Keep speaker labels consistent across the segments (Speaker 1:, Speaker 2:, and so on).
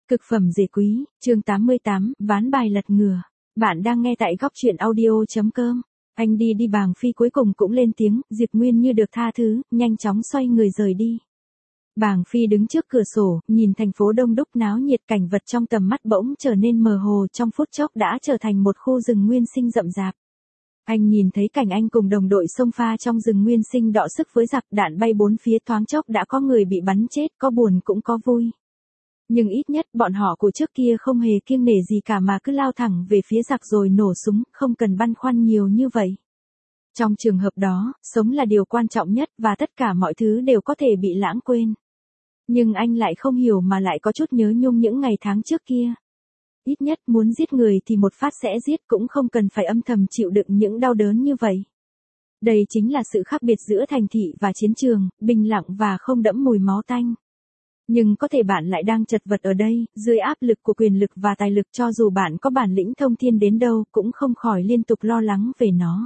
Speaker 1: Cực phẩm dề quý, chương 88, ván bài lật ngửa. Bạn đang nghe tại góc truyện audio.com. Anh đi Bàng Phi cuối cùng cũng lên tiếng, Diệp Nguyên như được tha thứ, nhanh chóng xoay người rời đi. Bàng Phi đứng trước cửa sổ, nhìn thành phố đông đúc náo nhiệt, cảnh vật trong tầm mắt bỗng trở nên mờ hồ, trong phút chốc đã trở thành một khu rừng nguyên sinh rậm rạp. Anh nhìn thấy cảnh anh cùng đồng đội xông pha trong rừng nguyên sinh đọ sức với giặc, đạn bay bốn phía, thoáng chốc đã có người bị bắn chết, có buồn cũng có vui. Nhưng ít nhất bọn họ của trước kia không hề kiêng nể gì cả mà cứ lao thẳng về phía giặc rồi nổ súng, không cần băn khoăn nhiều như vậy. Trong trường hợp đó, sống là điều quan trọng nhất và tất cả mọi thứ đều có thể bị lãng quên. Nhưng anh lại không hiểu mà lại có chút nhớ nhung những ngày tháng trước kia. Ít nhất muốn giết người thì một phát sẽ giết, cũng không cần phải âm thầm chịu đựng những đau đớn như vậy. Đây chính là sự khác biệt giữa thành thị và chiến trường, bình lặng và không đẫm mùi máu tanh. Nhưng có thể bạn lại đang chật vật ở đây, dưới áp lực của quyền lực và tài lực, cho dù bạn có bản lĩnh thông thiên đến đâu cũng không khỏi liên tục lo lắng về nó.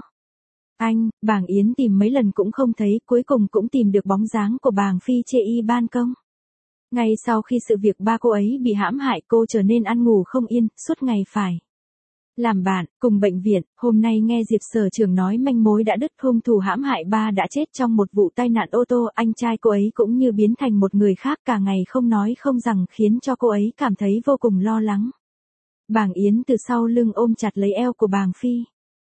Speaker 1: Bàng Yến tìm mấy lần cũng không thấy, cuối cùng cũng tìm được bóng dáng của Bàng Phi trên ban công. Ngay sau khi sự việc ba cô ấy bị hãm hại, cô trở nên ăn ngủ không yên, suốt ngày phải làm bạn, cùng bệnh viện. Hôm nay nghe Diệp Sở Trưởng nói manh mối đã đứt, hung thủ hãm hại ba đã chết trong một vụ tai nạn ô tô, anh trai cô ấy cũng như biến thành một người khác, cả ngày không nói không rằng, khiến cho cô ấy cảm thấy vô cùng lo lắng. Bàng Yến từ sau lưng ôm chặt lấy eo của Bàng Phi.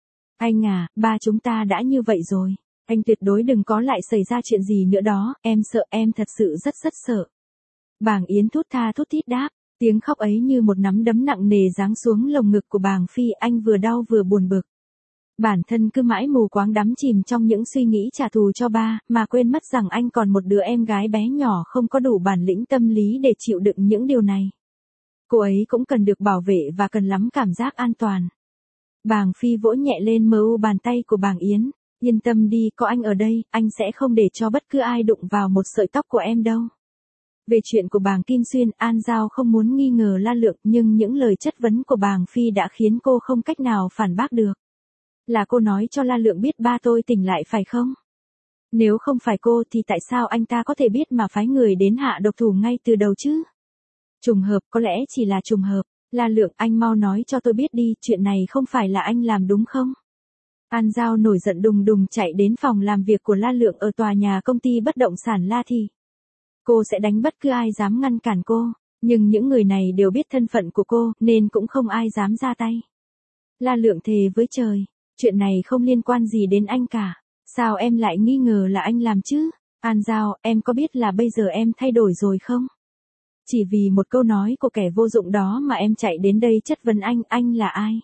Speaker 1: Anh à, ba chúng ta đã như vậy rồi. Anh tuyệt đối đừng có lại xảy ra chuyện gì nữa đó, em sợ, em thật sự rất sợ. Bàng Yến thút tha thút thít đáp. Tiếng khóc ấy như một nắm đấm nặng nề giáng xuống lồng ngực của Bàng Phi, anh vừa đau vừa buồn bực. Bản thân cứ mãi mù quáng đắm chìm trong những suy nghĩ trả thù cho ba, mà quên mất rằng anh còn một đứa em gái bé nhỏ không có đủ bản lĩnh tâm lý để chịu đựng những điều này. Cô ấy cũng cần được bảo vệ và cần lắm cảm giác an toàn. Bàng Phi vỗ nhẹ lên mờ u bàn tay của Bàng Yến. Yên tâm đi, có anh ở đây, anh sẽ không để cho bất cứ ai đụng vào một sợi tóc của em đâu. Về chuyện của Bàng Kim Xuyên, An Giao không muốn nghi ngờ La Lượng, nhưng những lời chất vấn của Bàng Phi đã khiến cô không cách nào phản bác được. Là cô nói cho La Lượng biết ba tôi tỉnh lại phải không? Nếu không phải cô thì tại sao anh ta có thể biết mà phái người đến hạ độc thủ ngay từ đầu chứ? Trùng hợp, có lẽ chỉ là trùng hợp. La Lượng, anh mau nói cho tôi biết đi, chuyện này không phải là anh làm đúng không? An Giao nổi giận đùng đùng chạy đến phòng làm việc của La Lượng ở tòa nhà công ty bất động sản La Thị. Cô sẽ đánh bất cứ ai dám ngăn cản cô, nhưng những người này đều biết thân phận của cô, nên cũng không ai dám ra tay. La Lượng thề với trời, chuyện này không liên quan gì đến anh cả, sao em lại nghi ngờ là anh làm chứ? An Giao, em có biết là bây giờ em thay đổi rồi không? Chỉ vì một câu nói của kẻ vô dụng đó mà em chạy đến đây chất vấn anh là ai?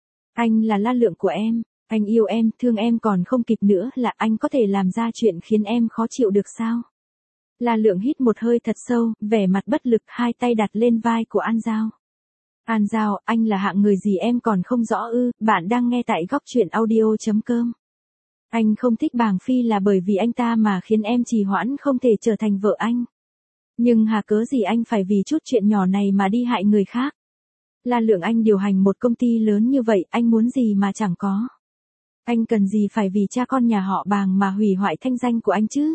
Speaker 1: Anh là La Lượng của em, anh yêu em, thương em còn không kịp nữa là anh có thể làm ra chuyện khiến em khó chịu được sao? La Lượng hít một hơi thật sâu, vẻ mặt bất lực, hai tay đặt lên vai của An Giao. An Giao, anh là hạng người gì em còn không rõ ư? Bạn đang nghe tại góc truyện audio.com. Anh không thích Bàng Phi là bởi vì anh ta mà khiến em trì hoãn không thể trở thành vợ anh. Nhưng hà cớ gì anh phải vì chút chuyện nhỏ này mà đi hại người khác? La Lượng, anh điều hành một công ty lớn như vậy, anh muốn gì mà chẳng có? Anh cần gì phải vì cha con nhà họ Bàng mà hủy hoại thanh danh của anh chứ?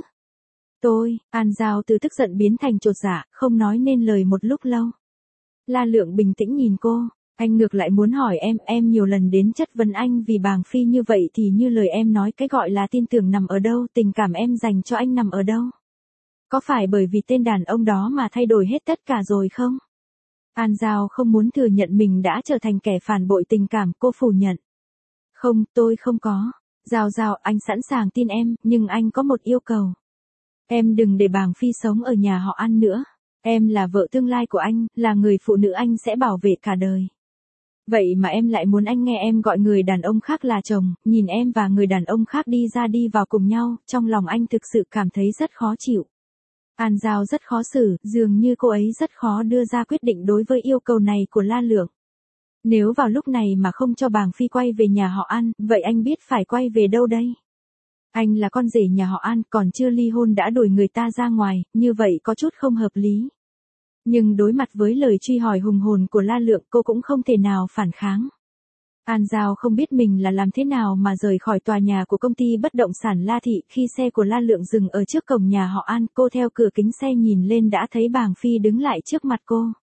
Speaker 1: An Giao từ tức giận biến thành chột dạ, không nói nên lời một lúc lâu. La Lượng bình tĩnh nhìn cô, anh ngược lại muốn hỏi em nhiều lần đến chất vấn anh vì Bàng Phi như vậy thì như lời em nói, cái gọi là tin tưởng nằm ở đâu, tình cảm em dành cho anh nằm ở đâu? Có phải bởi vì tên đàn ông đó mà thay đổi hết tất cả rồi không? An Giao không muốn thừa nhận mình đã trở thành kẻ phản bội tình cảm, cô phủ nhận. Không, tôi không có. Giao, anh sẵn sàng tin em, nhưng anh có một yêu cầu. Em đừng để Bàng Phi sống ở nhà họ An nữa. Em là vợ tương lai của anh, là người phụ nữ anh sẽ bảo vệ cả đời. Vậy mà em lại muốn anh nghe em gọi người đàn ông khác là chồng, nhìn em và người đàn ông khác đi ra đi vào cùng nhau, trong lòng anh thực sự cảm thấy rất khó chịu. An Giao rất khó xử, dường như cô ấy rất khó đưa ra quyết định đối với yêu cầu này của La Lượng. Nếu vào lúc này mà không cho Bàng Phi quay về nhà họ An, vậy anh biết phải quay về đâu đây? Anh là con rể nhà họ An, còn chưa ly hôn đã đuổi người ta ra ngoài, như vậy có chút không hợp lý. Nhưng đối mặt với lời truy hỏi hùng hồn của La Lượng, cô cũng không thể nào phản kháng. An Giao không biết mình là làm thế nào mà rời khỏi tòa nhà của công ty bất động sản La Thị. Khi xe của La Lượng dừng ở trước cổng nhà họ An, cô theo cửa kính xe nhìn lên đã thấy Bàng Phi đứng lại trước mặt cô.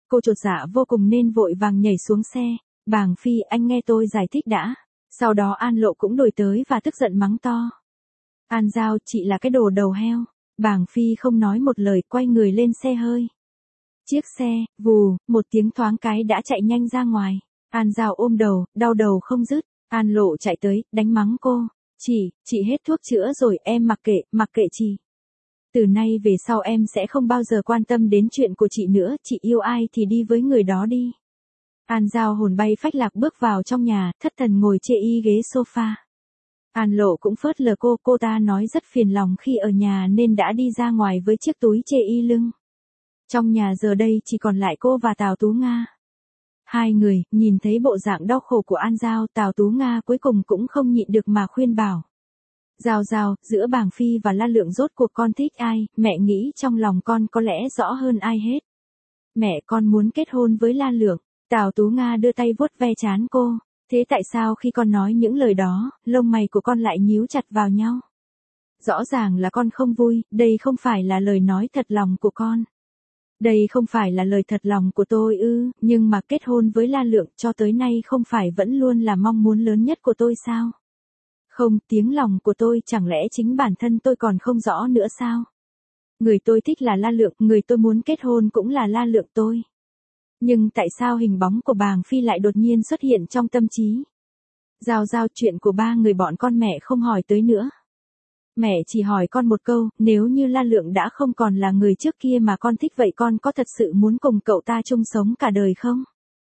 Speaker 1: Cô chột dạ vô cùng nên vội vàng nhảy xuống xe. Bàng Phi, anh nghe tôi giải thích đã. Sau đó An Lộ cũng đuổi tới và tức giận mắng to. An Giao, chị là cái đồ đầu heo. Bàng Phi không nói một lời, quay người lên xe hơi. Chiếc xe, vù, một tiếng thoáng cái đã chạy nhanh ra ngoài. An Giao ôm đầu, đau đầu không dứt. An Lộ chạy tới, đánh mắng cô. Chị hết thuốc chữa rồi, em mặc kệ chị. Từ nay về sau em sẽ không bao giờ quan tâm đến chuyện của chị nữa, chị yêu ai thì đi với người đó đi. An Giao hồn bay phách lạc bước vào trong nhà, thất thần ngồi chê y ghế sofa. An Lộ cũng phớt lờ cô ta nói rất phiền lòng khi ở nhà nên đã đi ra ngoài với chiếc túi chê y lưng. Trong nhà giờ đây chỉ còn lại cô và Tào Tú Nga. Hai người, nhìn thấy bộ dạng đau khổ của An Giao, Tào Tú Nga cuối cùng cũng không nhịn được mà khuyên bảo. Giao, giữa Bàng Phi và La Lượng rốt cuộc con thích ai, mẹ nghĩ trong lòng con có lẽ rõ hơn ai hết. Mẹ con muốn kết hôn với La Lượng. Tào Tú Nga đưa tay vuốt ve trán cô. Thế tại sao khi con nói những lời đó, lông mày của con lại nhíu chặt vào nhau? Rõ ràng là con không vui, đây không phải là lời nói thật lòng của con. Đây không phải là lời thật lòng của tôi ư, nhưng mà kết hôn với La Lượng cho tới nay không phải vẫn luôn là mong muốn lớn nhất của tôi sao? Không, tiếng lòng của tôi chẳng lẽ chính bản thân tôi còn không rõ nữa sao? Người tôi thích là La Lượng, người tôi muốn kết hôn cũng là La Lượng tôi. Nhưng tại sao hình bóng của Bàng Phi lại đột nhiên xuất hiện trong tâm trí? Giao, chuyện của ba người bọn con mẹ không hỏi tới nữa. Mẹ chỉ hỏi con một câu, nếu như La Lượng đã không còn là người trước kia mà con thích vậy con có thật sự muốn cùng cậu ta chung sống cả đời không?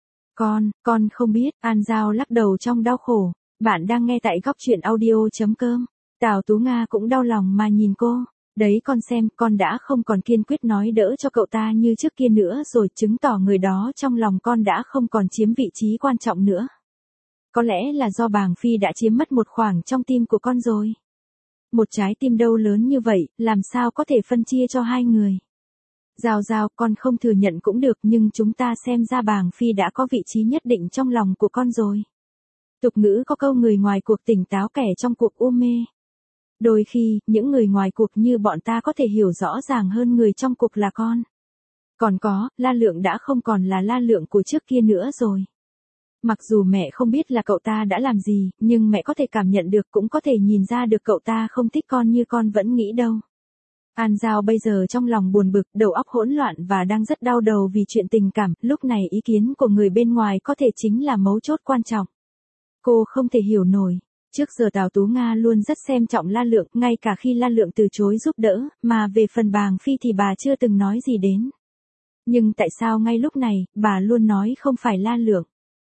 Speaker 1: Con không biết, An Giao lắc đầu trong đau khổ. Bạn đang nghe tại góc truyện audio.com. Tào Tú Nga cũng đau lòng mà nhìn cô. Đấy con xem, con đã không còn kiên quyết nói đỡ cho cậu ta như trước kia nữa rồi, chứng tỏ người đó trong lòng con đã không còn chiếm vị trí quan trọng nữa. Có lẽ là do Bàng Phi đã chiếm mất một khoảng trong tim của con rồi. Một trái tim đâu lớn như vậy, làm sao có thể phân chia cho hai người. Giao, con không thừa nhận cũng được nhưng chúng ta xem ra Bàng Phi đã có vị trí nhất định trong lòng của con rồi. Tục ngữ có câu người ngoài cuộc tỉnh táo kẻ trong cuộc u mê. Đôi khi, những người ngoài cuộc như bọn ta có thể hiểu rõ ràng hơn người trong cuộc là con. Còn có, La Lượng đã không còn là La Lượng của trước kia nữa rồi. Mặc dù mẹ không biết là cậu ta đã làm gì, nhưng mẹ có thể cảm nhận được cũng có thể nhìn ra được cậu ta không thích con như con vẫn nghĩ đâu. An Giao bây giờ trong lòng buồn bực, đầu óc hỗn loạn và đang rất đau đầu vì chuyện tình cảm, lúc này ý kiến của người bên ngoài có thể chính là mấu chốt quan trọng. Cô không thể hiểu nổi. Trước giờ Tào Tú Nga luôn rất xem trọng La Lượng, ngay cả khi La Lượng từ chối giúp đỡ, mà về phần Bàng Phi thì bà chưa từng nói gì đến. Nhưng tại sao ngay lúc này, bà luôn nói không phải La Lượng?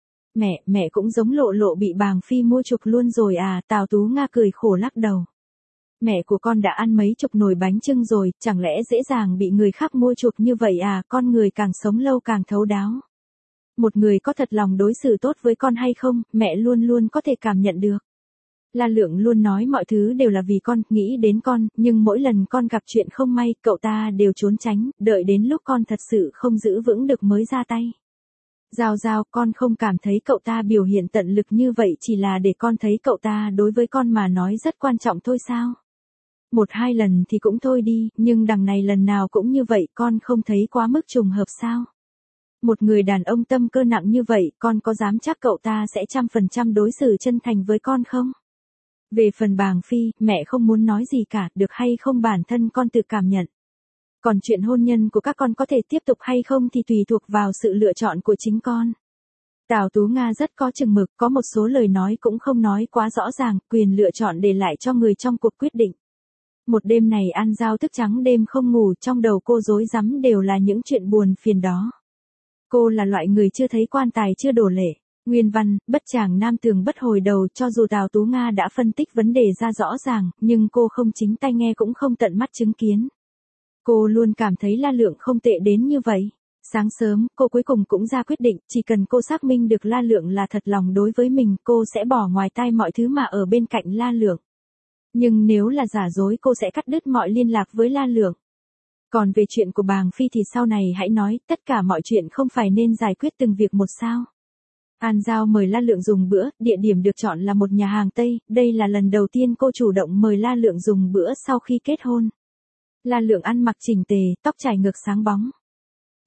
Speaker 1: Mẹ cũng giống Lộ bị Bàng Phi mua chuộc luôn rồi à, Tào Tú Nga cười khổ lắc đầu. Mẹ của con đã ăn mấy chục nồi bánh chưng rồi, chẳng lẽ dễ dàng bị người khác mua chuộc như vậy à, con người càng sống lâu càng thấu đáo. Một người có thật lòng đối xử tốt với con hay không, mẹ luôn luôn có thể cảm nhận được. La Lượng luôn nói mọi thứ đều là vì con, nghĩ đến con, nhưng mỗi lần con gặp chuyện không may, cậu ta đều trốn tránh, đợi đến lúc con thật sự không giữ vững được mới ra tay. Giao, con không cảm thấy cậu ta biểu hiện tận lực như vậy chỉ là để con thấy cậu ta đối với con mà nói rất quan trọng thôi sao? Một hai lần thì cũng thôi đi, nhưng đằng này lần nào cũng như vậy, con không thấy quá mức trùng hợp sao? Một người đàn ông tâm cơ nặng như vậy, con có dám chắc cậu ta sẽ 100% đối xử chân thành với con không? Về phần Bàng Phi, mẹ không muốn nói gì cả, được hay không bản thân con tự cảm nhận. Còn chuyện hôn nhân của các con có thể tiếp tục hay không thì tùy thuộc vào sự lựa chọn của chính con. Tào Tú Nga rất có chừng mực, có một số lời nói cũng không nói quá rõ ràng, quyền lựa chọn để lại cho người trong cuộc quyết định. Một đêm này An Giao thức trắng đêm không ngủ, trong đầu cô rối rắm đều là những chuyện buồn phiền đó. Cô là loại người chưa thấy quan tài chưa đổ lệ. Nguyên văn, bất tràng nam tường bất hồi đầu, cho dù Tào Tú Nga đã phân tích vấn đề ra rõ ràng, nhưng cô không chính tay nghe cũng không tận mắt chứng kiến. Cô luôn cảm thấy La Lượng không tệ đến như vậy. Sáng sớm, cô cuối cùng cũng ra quyết định, chỉ cần cô xác minh được La Lượng là thật lòng đối với mình, cô sẽ bỏ ngoài tai mọi thứ mà ở bên cạnh La Lượng. Nhưng nếu là giả dối cô sẽ cắt đứt mọi liên lạc với La Lượng. Còn về chuyện của Bàng Phi thì sau này hãy nói, tất cả mọi chuyện không phải nên giải quyết từng việc một sao. An Giao mời La Lượng dùng bữa, địa điểm được chọn là một nhà hàng Tây, đây là lần đầu tiên cô chủ động mời La Lượng dùng bữa sau khi kết hôn. La Lượng ăn mặc chỉnh tề, tóc chải ngược sáng bóng.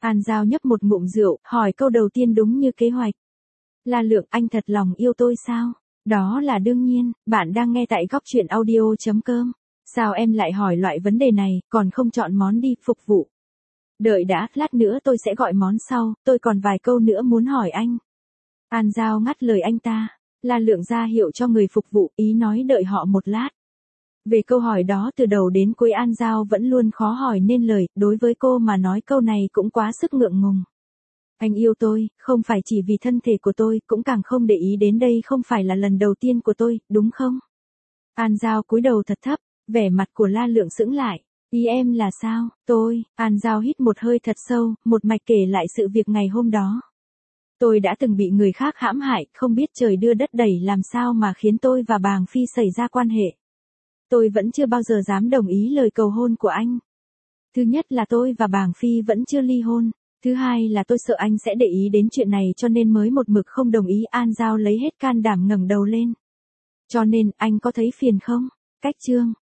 Speaker 1: An Giao nhấp một ngụm rượu, hỏi câu đầu tiên đúng như kế hoạch. La Lượng, anh thật lòng yêu tôi sao? Đó là đương nhiên, bạn đang nghe tại góc chuyện audio.com. Sao em lại hỏi loại vấn đề này, còn không chọn món đi, phục vụ. Đợi đã, lát nữa tôi sẽ gọi món sau, tôi còn vài câu nữa muốn hỏi anh. An Giao ngắt lời anh ta. La Lượng ra hiệu cho người phục vụ, ý nói đợi họ một lát. Về câu hỏi đó từ đầu đến cuối An Giao vẫn luôn khó hỏi nên lời, đối với cô mà nói câu này cũng quá sức ngượng ngùng. Anh yêu tôi, không phải chỉ vì thân thể của tôi, cũng càng không để ý đến đây không phải là lần đầu tiên của tôi, đúng không? An Giao cúi đầu thật thấp, vẻ mặt của La Lượng sững lại. Ý em là sao? An Giao hít một hơi thật sâu, một mạch kể lại sự việc ngày hôm đó. Tôi đã từng bị người khác hãm hại, không biết trời đưa đất đẩy làm sao mà khiến tôi và Bàng Phi xảy ra quan hệ. Tôi vẫn chưa bao giờ dám đồng ý lời cầu hôn của anh. Thứ nhất là tôi và Bàng Phi vẫn chưa ly hôn. Thứ hai là tôi sợ anh sẽ để ý đến chuyện này cho nên mới một mực không đồng ý. An Giao lấy hết can đảm ngẩng đầu lên. Cho nên, anh có thấy phiền không? Cách chương.